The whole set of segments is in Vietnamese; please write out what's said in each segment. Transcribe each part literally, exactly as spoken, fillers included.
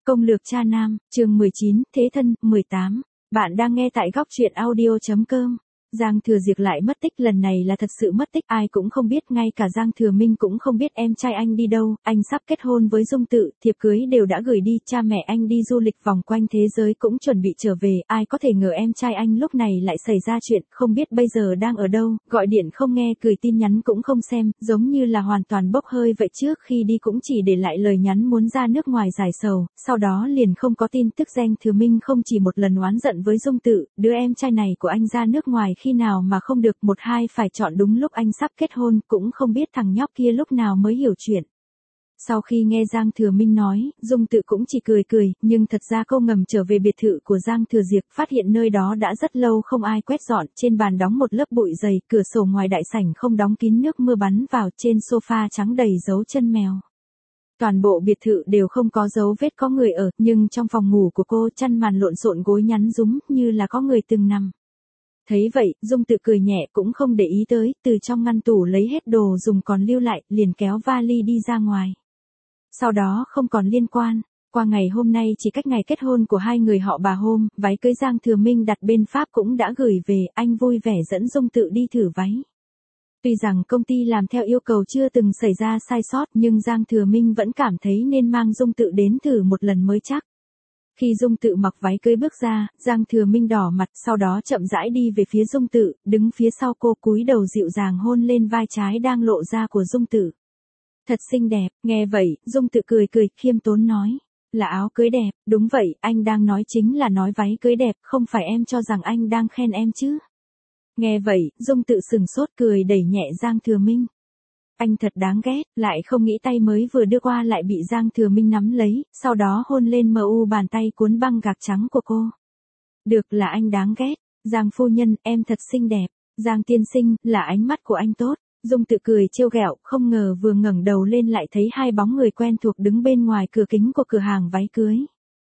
Công lược cha nam, chương mười chín, Thế thân, mười tám. Bạn đang nghe tại góc truyện audio chấm com. Giang Thừa Diệp lại mất tích, lần này là thật sự mất tích, ai cũng không biết, ngay cả Giang Thừa Minh cũng không biết em trai anh đi đâu, anh sắp kết hôn với Dung Tự, thiệp cưới đều đã gửi đi, cha mẹ anh đi du lịch vòng quanh thế giới cũng chuẩn bị trở về, ai có thể ngờ em trai anh lúc này lại xảy ra chuyện, không biết bây giờ đang ở đâu, gọi điện không nghe, gửi tin nhắn cũng không xem, giống như là hoàn toàn bốc hơi vậy, trước khi đi cũng chỉ để lại lời nhắn muốn ra nước ngoài giải sầu, sau đó liền không có tin tức. Giang Thừa Minh không chỉ một lần oán giận với Dung Tự, đứa em trai này của anh ra nước ngoài khi nào mà không được, một hai phải chọn đúng lúc anh sắp kết hôn, cũng không biết thằng nhóc kia lúc nào mới hiểu chuyện. Sau khi nghe Giang Thừa Minh nói, Dung Tự cũng chỉ cười cười, nhưng thật ra cô ngầm trở về biệt thự của Giang Thừa Diệp, phát hiện nơi đó đã rất lâu không ai quét dọn, trên bàn đóng một lớp bụi dày, cửa sổ ngoài đại sảnh không đóng kín, nước mưa bắn vào, trên sofa trắng đầy dấu chân mèo. Toàn bộ biệt thự đều không có dấu vết có người ở, nhưng trong phòng ngủ của cô, chăn màn lộn xộn, gối nhắn rúm, như là có người từng nằm. Thấy vậy, Dung Tự cười nhẹ cũng không để ý tới, từ trong ngăn tủ lấy hết đồ dùng còn lưu lại, liền kéo vali đi ra ngoài. Sau đó không còn liên quan, qua ngày hôm nay chỉ cách ngày kết hôn của hai người họ bà Hôm, váy cưới Giang Thừa Minh đặt bên Pháp cũng đã gửi về, anh vui vẻ dẫn Dung Tự đi thử váy. Tuy rằng công ty làm theo yêu cầu chưa từng xảy ra sai sót, nhưng Giang Thừa Minh vẫn cảm thấy nên mang Dung Tự đến thử một lần mới chắc. Khi Dung Tự mặc váy cưới bước ra, Giang Thừa Minh đỏ mặt, sau đó chậm rãi đi về phía Dung Tự, đứng phía sau cô, cúi đầu dịu dàng hôn lên vai trái đang lộ ra của Dung Tự. Thật xinh đẹp, nghe vậy, Dung Tự cười cười, khiêm tốn nói. Là áo cưới đẹp, đúng vậy, anh đang nói chính là nói váy cưới đẹp, không phải em cho rằng anh đang khen em chứ. Nghe vậy, Dung Tự sừng sốt, cười đẩy nhẹ Giang Thừa Minh. Anh thật đáng ghét, lại không nghĩ tay mới vừa đưa qua lại bị Giang Thừa Minh nắm lấy, sau đó hôn lên mờ u bàn tay cuốn băng gạc trắng của cô. Được, là anh đáng ghét. Giang phu nhân, em thật xinh đẹp. Giang tiên sinh, là ánh mắt của anh tốt. Dung Tự cười trêu ghẹo, không ngờ vừa ngẩng đầu lên lại thấy hai bóng người quen thuộc đứng bên ngoài cửa kính của cửa hàng váy cưới.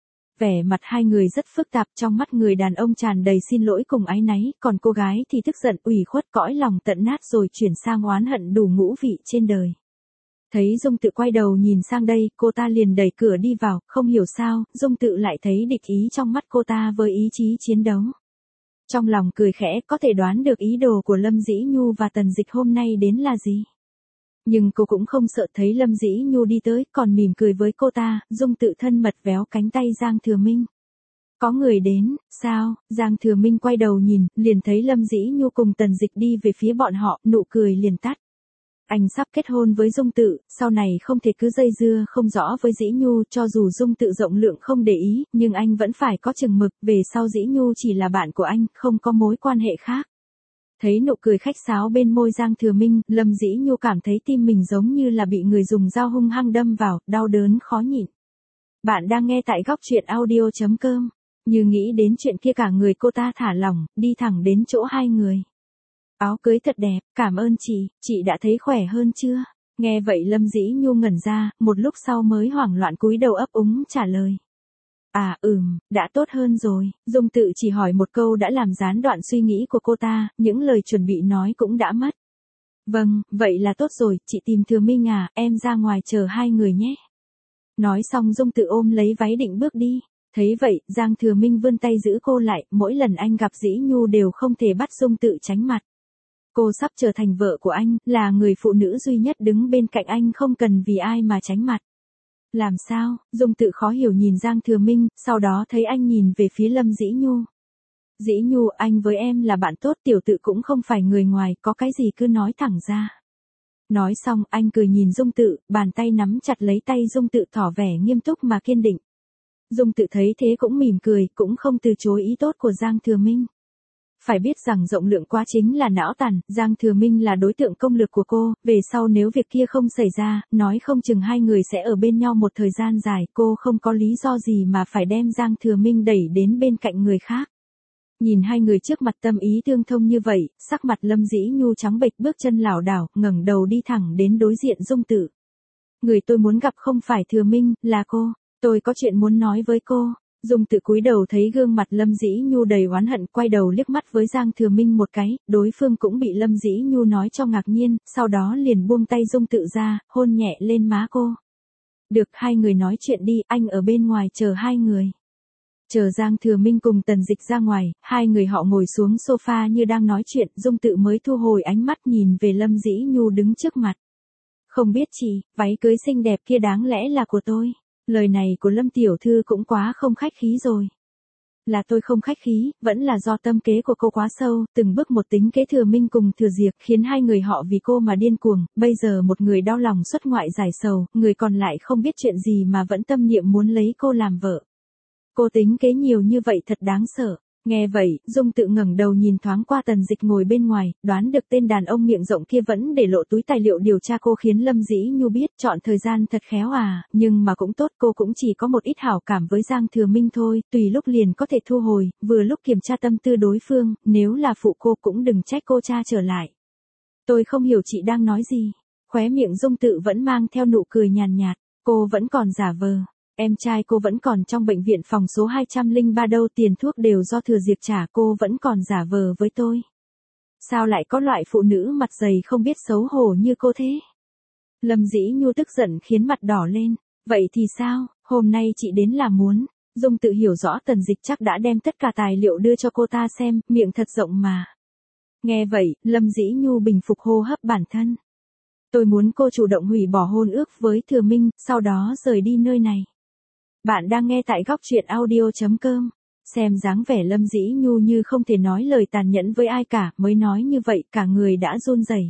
Vẻ mặt hai người rất phức tạp, trong mắt người đàn ông tràn đầy xin lỗi cùng áy náy, còn cô gái thì tức giận, ủy khuất, cõi lòng tận nát rồi chuyển sang oán hận đủ ngũ vị trên đời. Thấy Dung Tự quay đầu nhìn sang đây, cô ta liền đẩy cửa đi vào, không hiểu sao, Dung Tự lại thấy địch ý trong mắt cô ta với ý chí chiến đấu. Trong lòng cười khẽ, có thể đoán được ý đồ của Lâm Dĩ Nhu và Tần Dịch hôm nay đến là gì. Nhưng cô cũng không sợ, thấy Lâm Dĩ Nhu đi tới, còn mỉm cười với cô ta. Dung Tự thân mật véo cánh tay Giang Thừa Minh. Có người đến, sao? Giang Thừa Minh quay đầu nhìn, liền thấy Lâm Dĩ Nhu cùng Tần Dịch đi về phía bọn họ, nụ cười liền tắt. Anh sắp kết hôn với Dung Tự, sau này không thể cứ dây dưa không rõ với Dĩ Nhu, cho dù Dung Tự rộng lượng không để ý, nhưng anh vẫn phải có chừng mực, về sau Dĩ Nhu chỉ là bạn của anh, không có mối quan hệ khác. Thấy nụ cười khách sáo bên môi Giang Thừa Minh, Lâm Dĩ Nhu cảm thấy tim mình giống như là bị người dùng dao hung hăng đâm vào, đau đớn khó nhịn. Bạn đang nghe tại góc truyện audio chấm com. Như nghĩ đến chuyện kia, cả người cô ta thả lỏng, đi thẳng đến chỗ hai người. Áo cưới thật đẹp, cảm ơn chị, chị đã thấy khỏe hơn chưa? Nghe vậy Lâm Dĩ Nhu ngẩn ra, một lúc sau mới hoảng loạn cúi đầu ấp úng trả lời. À ừm, đã tốt hơn rồi. Dung Tự chỉ hỏi một câu đã làm gián đoạn suy nghĩ của cô ta, những lời chuẩn bị nói cũng đã mất. Vâng, vậy là tốt rồi, chị tìm Thừa Minh à, em ra ngoài chờ hai người nhé. Nói xong Dung Tự ôm lấy váy định bước đi. Thấy vậy, Giang Thừa Minh vươn tay giữ cô lại, mỗi lần anh gặp Dĩ Nhu đều không thể bắt Dung Tự tránh mặt. Cô sắp trở thành vợ của anh, là người phụ nữ duy nhất đứng bên cạnh anh, không cần vì ai mà tránh mặt. Làm sao? Dung Tự khó hiểu nhìn Giang Thừa Minh, sau đó thấy anh nhìn về phía Lâm Dĩ Nhu. Dĩ Nhu, anh với em là bạn tốt, tiểu Tự cũng không phải người ngoài, có cái gì cứ nói thẳng ra. Nói xong, anh cười nhìn Dung Tự, bàn tay nắm chặt lấy tay Dung Tự, tỏ vẻ nghiêm túc mà kiên định. Dung Tự thấy thế cũng mỉm cười, cũng không từ chối ý tốt của Giang Thừa Minh. Phải biết rằng rộng lượng quá chính là não tàn, Giang Thừa Minh là đối tượng công lược của cô, về sau nếu việc kia không xảy ra, nói không chừng hai người sẽ ở bên nhau một thời gian dài, cô không có lý do gì mà phải đem Giang Thừa Minh đẩy đến bên cạnh người khác. Nhìn hai người trước mặt tâm ý tương thông như vậy, sắc mặt Lâm Dĩ Nhu trắng bệch, bước chân lảo đảo, ngẩng đầu đi thẳng đến đối diện Dung Tự. Người tôi muốn gặp không phải Thừa Minh, là cô, tôi có chuyện muốn nói với cô. Dung Tự cúi đầu thấy gương mặt Lâm Dĩ Nhu đầy oán hận, quay đầu liếc mắt với Giang Thừa Minh một cái, đối phương cũng bị Lâm Dĩ Nhu nói cho ngạc nhiên, sau đó liền buông tay Dung Tự ra, hôn nhẹ lên má cô. Được, hai người nói chuyện đi, anh ở bên ngoài chờ hai người. Chờ Giang Thừa Minh cùng Tần Dịch ra ngoài, hai người họ ngồi xuống sofa như đang nói chuyện, Dung Tự mới thu hồi ánh mắt nhìn về Lâm Dĩ Nhu đứng trước mặt. Không biết chị, váy cưới xinh đẹp kia đáng lẽ là của tôi. Lời này của Lâm tiểu thư cũng quá không khách khí rồi. Là tôi không khách khí, vẫn là do tâm kế của cô quá sâu, từng bước một tính kế Thừa Minh cùng Thừa Diệp khiến hai người họ vì cô mà điên cuồng, bây giờ một người đau lòng xuất ngoại giải sầu, người còn lại không biết chuyện gì mà vẫn tâm niệm muốn lấy cô làm vợ. Cô tính kế nhiều như vậy thật đáng sợ. Nghe vậy, Dung Tự ngẩng đầu nhìn thoáng qua Tần Dịch ngồi bên ngoài, đoán được tên đàn ông miệng rộng kia vẫn để lộ túi tài liệu điều tra cô khiến Lâm Dĩ Nhu biết chọn thời gian thật khéo à, nhưng mà cũng tốt, cô cũng chỉ có một ít hảo cảm với Giang Thừa Minh thôi, tùy lúc liền có thể thu hồi, vừa lúc kiểm tra tâm tư đối phương, nếu là phụ cô cũng đừng trách cô cha trở lại. Tôi không hiểu chị đang nói gì. Khóe miệng Dung Tự vẫn mang theo nụ cười nhàn nhạt, cô vẫn còn giả vờ. Em trai cô vẫn còn trong bệnh viện phòng số hai trăm lẻ ba đâu, tiền thuốc đều do Thừa Diệp trả, cô vẫn còn giả vờ với tôi. Sao lại có loại phụ nữ mặt dày không biết xấu hổ như cô thế? Lâm Dĩ Nhu tức giận khiến mặt đỏ lên. Vậy thì sao, hôm nay chị đến là muốn. Dung Tự hiểu rõ Tần Dịch chắc đã đem tất cả tài liệu đưa cho cô ta xem, miệng thật rộng mà. Nghe vậy, Lâm Dĩ Nhu bình phục hô hấp bản thân. Tôi muốn cô chủ động hủy bỏ hôn ước với Thừa Minh, sau đó rời đi nơi này. Bạn đang nghe tại góc truyện audio chấm com. Xem dáng vẻ Lâm Dĩ Nhu như không thể nói lời tàn nhẫn với ai cả, mới nói như vậy cả người đã run rẩy.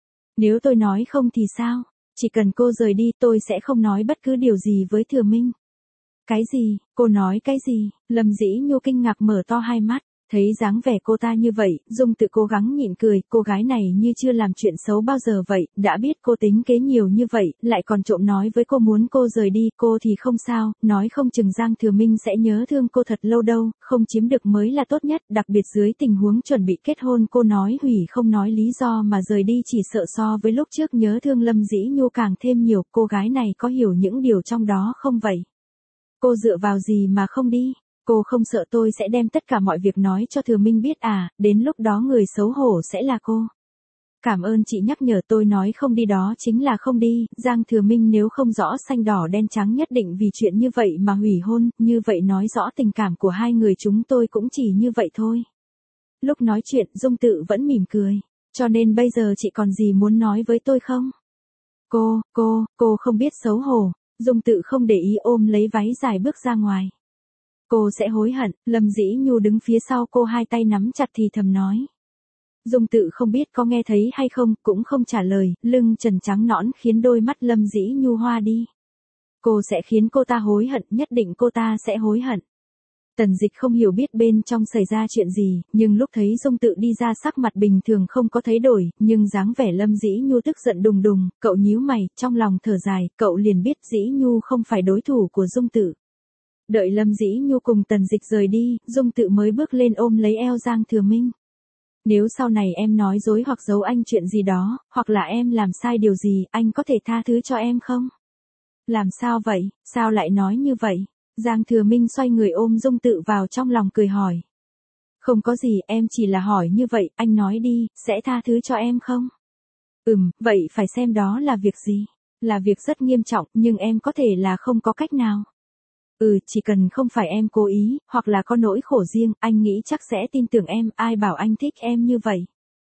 Nếu tôi nói không thì sao? Chỉ cần cô rời đi tôi sẽ không nói bất cứ điều gì với Thừa Minh. Cái gì? Cô nói cái gì? Lâm Dĩ Nhu kinh ngạc mở to hai mắt. Thấy dáng vẻ cô ta như vậy, Dung Tự cố gắng nhịn cười, cô gái này như chưa làm chuyện xấu bao giờ vậy, đã biết cô tính kế nhiều như vậy, lại còn trộm nói với cô muốn cô rời đi, cô thì không sao, nói không chừng Giang Thừa Minh sẽ nhớ thương cô thật lâu đâu, không chiếm được mới là tốt nhất, đặc biệt dưới tình huống chuẩn bị kết hôn cô nói hủy không nói lý do mà rời đi chỉ sợ so với lúc trước nhớ thương Lâm Dĩ Nhu càng thêm nhiều, cô gái này có hiểu những điều trong đó không vậy? Cô dựa vào gì mà không đi? Cô không sợ tôi sẽ đem tất cả mọi việc nói cho Thừa Minh biết à, đến lúc đó người xấu hổ sẽ là cô. Cảm ơn chị nhắc nhở, tôi nói không đi đó chính là không đi, Giang Thừa Minh nếu không rõ xanh đỏ đen trắng nhất định vì chuyện như vậy mà hủy hôn, như vậy nói rõ tình cảm của hai người chúng tôi cũng chỉ như vậy thôi. Lúc nói chuyện Dung Tự vẫn mỉm cười, cho nên bây giờ chị còn gì muốn nói với tôi không? Cô, cô, cô không biết xấu hổ, Dung Tự không để ý ôm lấy váy dài bước ra ngoài. Cô sẽ hối hận, Lâm Dĩ Nhu đứng phía sau cô hai tay nắm chặt thì thầm nói. Dung Tự không biết có nghe thấy hay không, cũng không trả lời, lưng trần trắng nõn khiến đôi mắt Lâm Dĩ Nhu hoa đi. Cô sẽ khiến cô ta hối hận, nhất định cô ta sẽ hối hận. Tần Dịch không hiểu biết bên trong xảy ra chuyện gì, nhưng lúc thấy Dung Tự đi ra sắc mặt bình thường không có thấy đổi, nhưng dáng vẻ Lâm Dĩ Nhu tức giận đùng đùng, cậu nhíu mày, trong lòng thở dài, cậu liền biết Dĩ Nhu không phải đối thủ của Dung Tự. Đợi Lâm Dĩ Nhu cùng Tần Dịch rời đi, Dung Tự mới bước lên ôm lấy eo Giang Thừa Minh. Nếu sau này em nói dối hoặc giấu anh chuyện gì đó, hoặc là em làm sai điều gì, anh có thể tha thứ cho em không? Làm sao vậy, sao lại nói như vậy? Giang Thừa Minh xoay người ôm Dung Tự vào trong lòng cười hỏi. Không có gì, em chỉ là hỏi như vậy, anh nói đi, sẽ tha thứ cho em không? Ừm, vậy phải xem đó là việc gì? Là việc rất nghiêm trọng, nhưng em có thể là không có cách nào. Ừ, chỉ cần không phải em cố ý, hoặc là có nỗi khổ riêng, anh nghĩ chắc sẽ tin tưởng em, ai bảo anh thích em như vậy?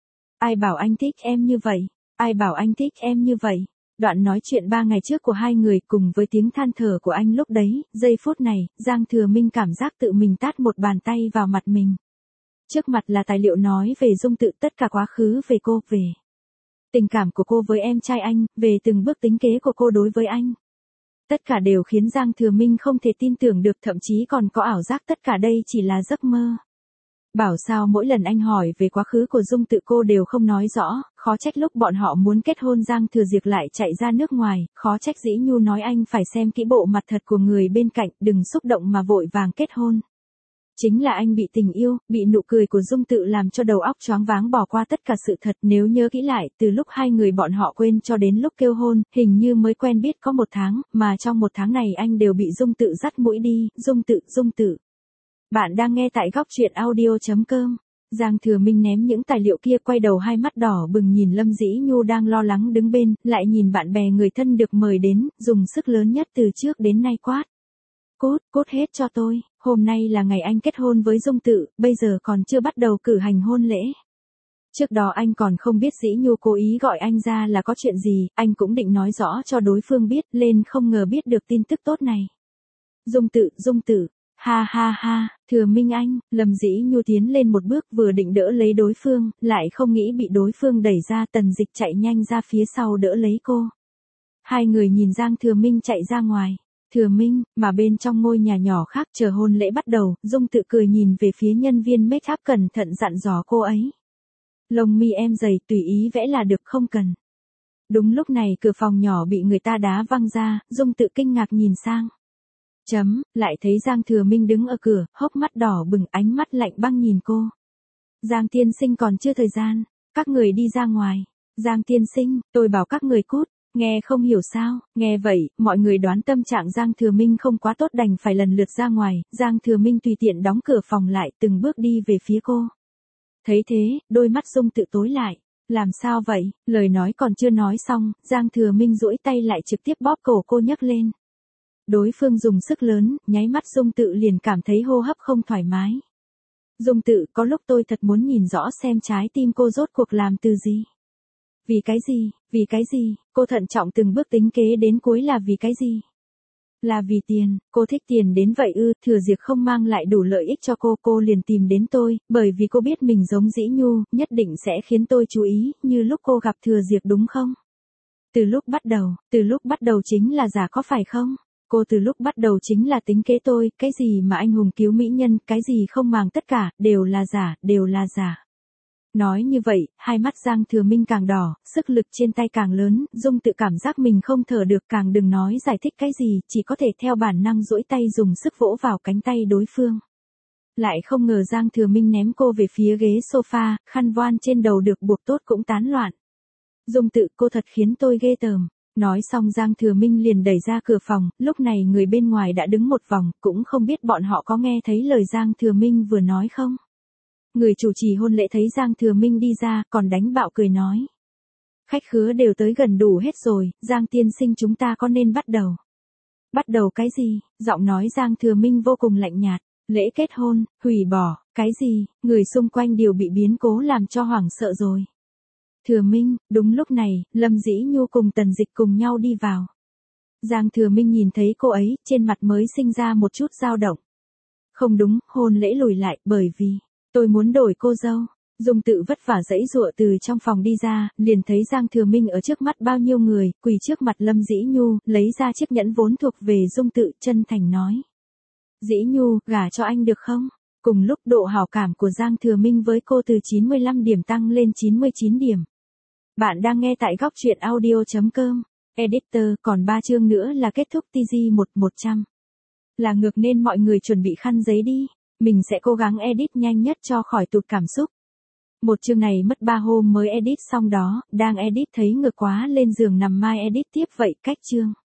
Ai bảo anh thích em như vậy? Ai bảo anh thích em như vậy? Đoạn nói chuyện ba ngày trước của hai người cùng với tiếng than thở của anh lúc đấy, giây phút này, Giang Thừa Minh cảm giác tự mình tát một bàn tay vào mặt mình. Trước mặt là tài liệu nói về Dung Tự, tất cả quá khứ về cô, về tình cảm của cô với em trai anh, về từng bước tính kế của cô đối với anh. Tất cả đều khiến Giang Thừa Minh không thể tin tưởng được, thậm chí còn có ảo giác tất cả đây chỉ là giấc mơ. Bảo sao mỗi lần anh hỏi về quá khứ của Dung Tự cô đều không nói rõ, khó trách lúc bọn họ muốn kết hôn Giang Thừa Diệp lại chạy ra nước ngoài, khó trách Dĩ Nhu nói anh phải xem kỹ bộ mặt thật của người bên cạnh, đừng xúc động mà vội vàng kết hôn. Chính là anh bị tình yêu, bị nụ cười của Dung Tự làm cho đầu óc choáng váng bỏ qua tất cả sự thật, nếu nhớ kỹ lại, từ lúc hai người bọn họ quên cho đến lúc kêu hôn, hình như mới quen biết có một tháng, mà trong một tháng này anh đều bị Dung Tự dắt mũi đi, Dung Tự, Dung Tự. Bạn đang nghe tại góc truyện audio chấm com. Giang Thừa Minh ném những tài liệu kia, quay đầu hai mắt đỏ bừng nhìn Lâm Dĩ Nhu đang lo lắng đứng bên, lại nhìn bạn bè người thân được mời đến, dùng sức lớn nhất từ trước đến nay quát. Cút, cút hết cho tôi, hôm nay là ngày anh kết hôn với Dung Tự, bây giờ còn chưa bắt đầu cử hành hôn lễ. Trước đó anh còn không biết Dĩ Nhu cố ý gọi anh ra là có chuyện gì, anh cũng định nói rõ cho đối phương biết, lên không ngờ biết được tin tức tốt này. Dung Tự, Dung Tự, ha ha ha, Thừa Minh anh, Lâm Dĩ Nhu tiến lên một bước vừa định đỡ lấy đối phương, lại không nghĩ bị đối phương đẩy ra, Tần Dịch chạy nhanh ra phía sau đỡ lấy cô. Hai người nhìn Giang Thừa Minh chạy ra ngoài. Thừa Minh, mà bên trong ngôi nhà nhỏ khác chờ hôn lễ bắt đầu, Dung Tự cười nhìn về phía nhân viên make up cẩn thận dặn dò cô ấy. Lông mi em dày tùy ý vẽ là được, không cần. Đúng lúc này cửa phòng nhỏ bị người ta đá văng ra, Dung Tự kinh ngạc nhìn sang. Chấm, lại thấy Giang Thừa Minh đứng ở cửa, hốc mắt đỏ bừng, ánh mắt lạnh băng nhìn cô. Giang tiên sinh còn chưa thời gian, các người đi ra ngoài. Giang tiên sinh, tôi bảo các người cút. Nghe không hiểu sao, nghe vậy, mọi người đoán tâm trạng Giang Thừa Minh không quá tốt đành phải lần lượt ra ngoài, Giang Thừa Minh tùy tiện đóng cửa phòng lại, từng bước đi về phía cô. Thấy thế, đôi mắt Dung Tự tối lại. Làm sao vậy, lời nói còn chưa nói xong, Giang Thừa Minh duỗi tay lại trực tiếp bóp cổ cô nhấc lên. Đối phương dùng sức lớn, nháy mắt Dung Tự liền cảm thấy hô hấp không thoải mái. Dung Tự, có lúc tôi thật muốn nhìn rõ xem trái tim cô rốt cuộc làm từ gì. Vì cái gì, vì cái gì, cô thận trọng từng bước tính kế đến cuối là vì cái gì? Là vì tiền, cô thích tiền đến vậy ư, Thừa Diệp không mang lại đủ lợi ích cho cô, cô liền tìm đến tôi, bởi vì cô biết mình giống Dĩ Nhu, nhất định sẽ khiến tôi chú ý, như lúc cô gặp Thừa Diệp đúng không? Từ lúc bắt đầu, từ lúc bắt đầu chính là giả có phải không? Cô từ lúc bắt đầu chính là tính kế tôi, cái gì mà anh hùng cứu mỹ nhân, cái gì không màng tất cả, đều là giả, đều là giả. Nói như vậy, hai mắt Giang Thừa Minh càng đỏ, sức lực trên tay càng lớn, Dung Tự cảm giác mình không thở được, càng đừng nói giải thích cái gì, chỉ có thể theo bản năng duỗi tay dùng sức vỗ vào cánh tay đối phương. Lại không ngờ Giang Thừa Minh ném cô về phía ghế sofa, khăn voan trên đầu được buộc tốt cũng tán loạn. Dung Tự, cô thật khiến tôi ghê tởm. Nói xong Giang Thừa Minh liền đẩy ra cửa phòng, lúc này người bên ngoài đã đứng một vòng, cũng không biết bọn họ có nghe thấy lời Giang Thừa Minh vừa nói không. Người chủ trì hôn lễ thấy Giang Thừa Minh đi ra, còn đánh bạo cười nói. Khách khứa đều tới gần đủ hết rồi, Giang tiên sinh chúng ta có nên bắt đầu. Bắt đầu cái gì, giọng nói Giang Thừa Minh vô cùng lạnh nhạt, lễ kết hôn, hủy bỏ, cái gì, người xung quanh đều bị biến cố làm cho hoảng sợ rồi. Thừa Minh, đúng lúc này, Lâm Dĩ Nhu cùng Tần Dịch cùng nhau đi vào. Giang Thừa Minh nhìn thấy cô ấy, trên mặt mới sinh ra một chút dao động. Không đúng, hôn lễ lùi lại, bởi vì, tôi muốn đổi cô dâu. Dung Tự vất vả giãy giụa từ trong phòng đi ra, liền thấy Giang Thừa Minh ở trước mắt bao nhiêu người, quỳ trước mặt Lâm Dĩ Nhu, lấy ra chiếc nhẫn vốn thuộc về Dung Tự, chân thành nói. Dĩ Nhu, gả cho anh được không? Cùng lúc độ hảo cảm của Giang Thừa Minh với cô từ chín mươi lăm điểm tăng lên chín mươi chín điểm. Bạn đang nghe tại góc truyện audio chấm com. Editor, còn ba chương nữa là kết thúc tê giê một một trăm. Là ngược nên mọi người chuẩn bị khăn giấy đi. Mình sẽ cố gắng edit nhanh nhất cho khỏi tụt cảm xúc. Một chương này mất ba hôm mới edit xong đó, đang edit thấy ngược quá lên giường nằm mai edit tiếp vậy cách chương.